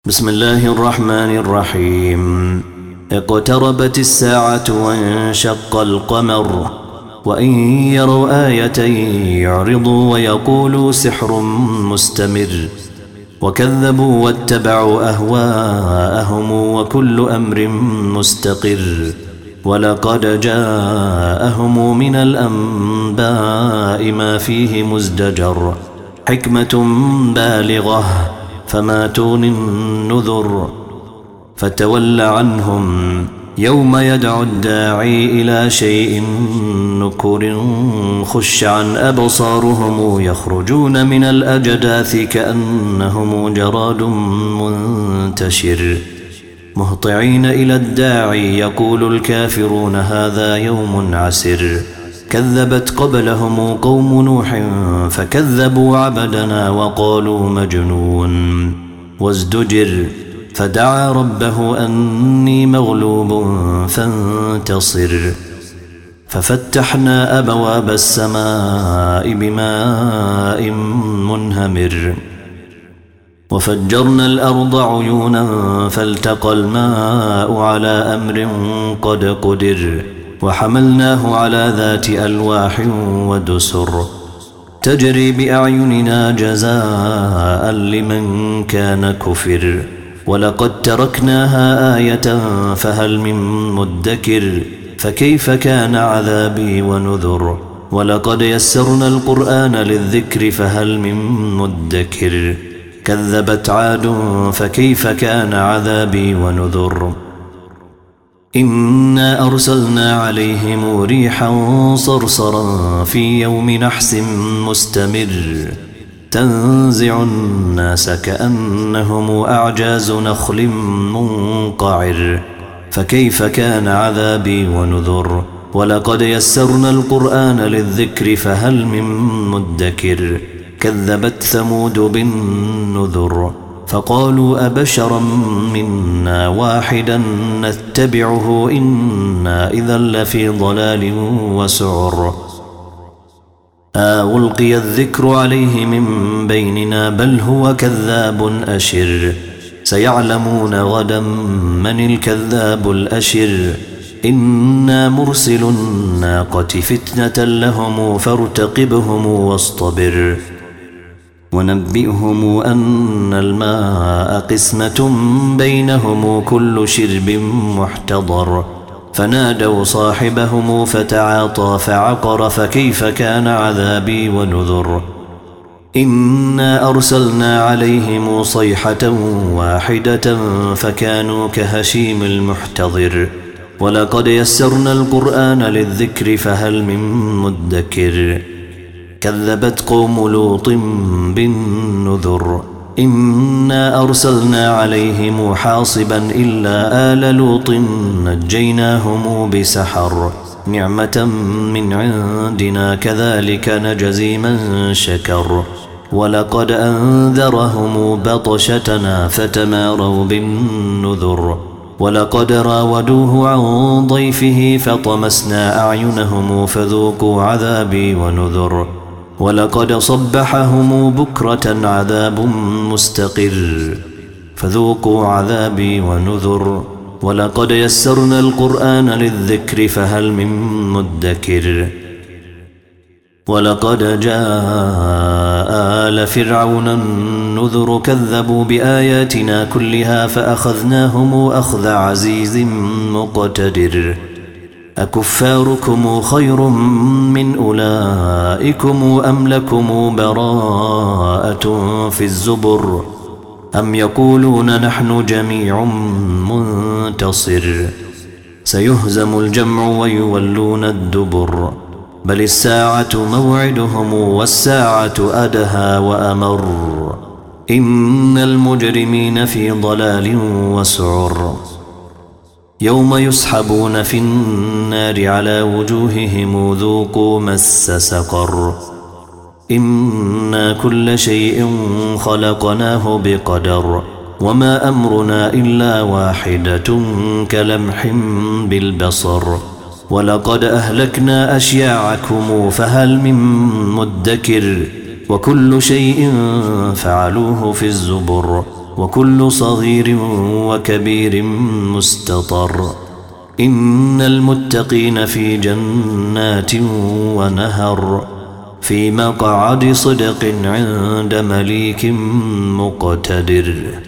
بسم الله الرحمن الرحيم. اقتربت الساعة وانشق القمر وإن يروا آية يعرضوا ويقولوا سحر مستمر وكذبوا واتبعوا أهواءهم وكل أمر مستقر ولقد جاءهم من الأنباء ما فيه مزدجر حكمة بالغة فما تغني النذر فتول عنهم يوم يدعو الداعي إلى شيء نكر خش عن أبصارهم يخرجون من الأجداث كأنهم جراد منتشر مهطعين إلى الداعي يقول الكافرون هذا يوم عسر كذبت قبلهم قوم نوح فكذبوا عبدنا وقالوا مجنون وازدجر فدعا ربه أني مغلوب فانتصر ففتحنا أبواب السماء بماء منهمر وفجرنا الأرض عيونا فالتقى الماء على أمر قد قدر وحملناه على ذات ألواح ودسر تجري بأعيننا جزاء لمن كان كفر ولقد تركناها آية فهل من مدكر فكيف كان عذابي ونذر ولقد يسرنا القرآن للذكر فهل من مدكر كذبت عاد فكيف كان عذابي ونذر إنا أرسلنا عليهم ريحا صرصرا في يوم نحس مستمر تنزع الناس كأنهم أعجاز نخل منقعر فكيف كان عذابي ونذر ولقد يسرنا القرآن للذكر فهل من مدكر كذبت ثمود بالنذر فقالوا أبشرا منا واحدا نتبعه إنا إذا لفي ضلال وسعر ألقي الذكر عليه من بيننا بل هو كذاب أشر سيعلمون غدا من الكذاب الأشر إنا مرسل الناقة فتنة لهم فارتقبهم واصطبر ونبئهم أن الماء قسمة بينهم كل شرب محتضر فنادوا صاحبهم فتعاطى فعقر فكيف كان عذابي ونذر إنا أرسلنا عليهم صيحة واحدة فكانوا كهشيم المحتضر ولقد يسرنا القرآن للذكر فهل من مدكر كذبت قوم لوط بالنذر إنا أرسلنا عليهم حاصبا إلا آل لوط نجيناهم بسحر نعمة من عندنا كذلك نجزي من شكر ولقد أنذرهم بطشتنا فتماروا بالنذر ولقد راودوه عن ضيفه فطمسنا أعينهم فذوقوا عذابي ونذر ولقد صبحهم بكرة عذاب مستقر فذوقوا عذابي ونذر ولقد يسرنا القرآن للذكر فهل من مدكر ولقد جاء آل فرعون النذر كذبوا بآياتنا كلها فأخذناهم أخذ عزيز مقتدر أكفاركم خير من أولئكم أم لكم براءة في الزبر أم يقولون نحن جميع منتصر سيهزم الجمع ويولون الدبر بل الساعة موعدهم والساعة أدهى وأمر إن المجرمين في ضلال وسعر يوم يسحبون في النار على وجوههم ذوقوا مس سقر إنا كل شيء خلقناه بقدر وما أمرنا إلا واحدة كلمح بالبصر ولقد أهلكنا أشياعكم فهل من مدكر وكل شيء فعلوه في الزبر وكل صغير وكبير مستطر إن المتقين في جنات ونهر في مقعد صدق عند مليك مقتدر.